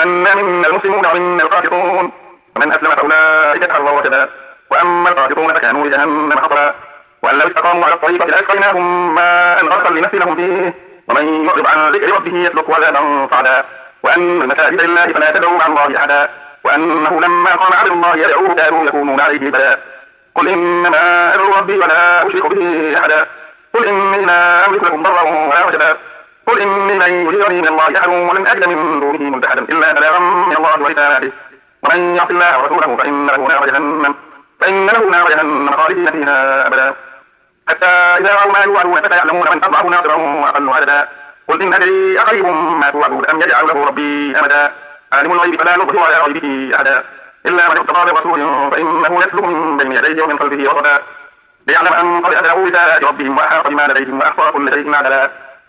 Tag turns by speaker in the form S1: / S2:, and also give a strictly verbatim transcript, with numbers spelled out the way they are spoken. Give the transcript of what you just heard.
S1: وأنا منا المسلمون ومنا القاسطون، ومن أسلم فأولئك تحروا رشدا، وأما القاسطون فكانوا لجهنم حطبا، وأن لو استقاموا على الطريقة لأسقيناهم ماء غدقا لنفتنهم فيه، ومن يعرض عن ذكر ربه يسلكه عذابا صعدا، وأن المساجد لله فلا تدعوا مع الله أحدا، وأنه لما قام عبد الله يدعوه كانوا يكونون عليه لبدا. قل إنما أدعو ربي ولا أشرك به أحدا، قل إني لا أملك لكم ضرا ولا رشدا، قل إني لن يجيرني من الله أحد ولن أجد من دونه ملتحدا إلا بلاغا من الله ورسالاته، ومن يعص الله ورسوله فإن له نار جهنم فإن له نار جهنم خالدين فيها أبدا، حتى إذا رأوا ما يوعدون فسيعلمون من أضعف ناصرا وأقل عددا. قل إن أدري أقريب ما توعدون أم يجعل له ربي أمدا، عالم الغيب فلا يظهر على غيبه أحدا إلا من ارتضى برسول فإنه يسلك من بين يديه ومن خلفه رصدا، ليعلم أن قد أبلغوا رسالات ربهم وأحاط بما لديهم وأحصى كل شيء عددا.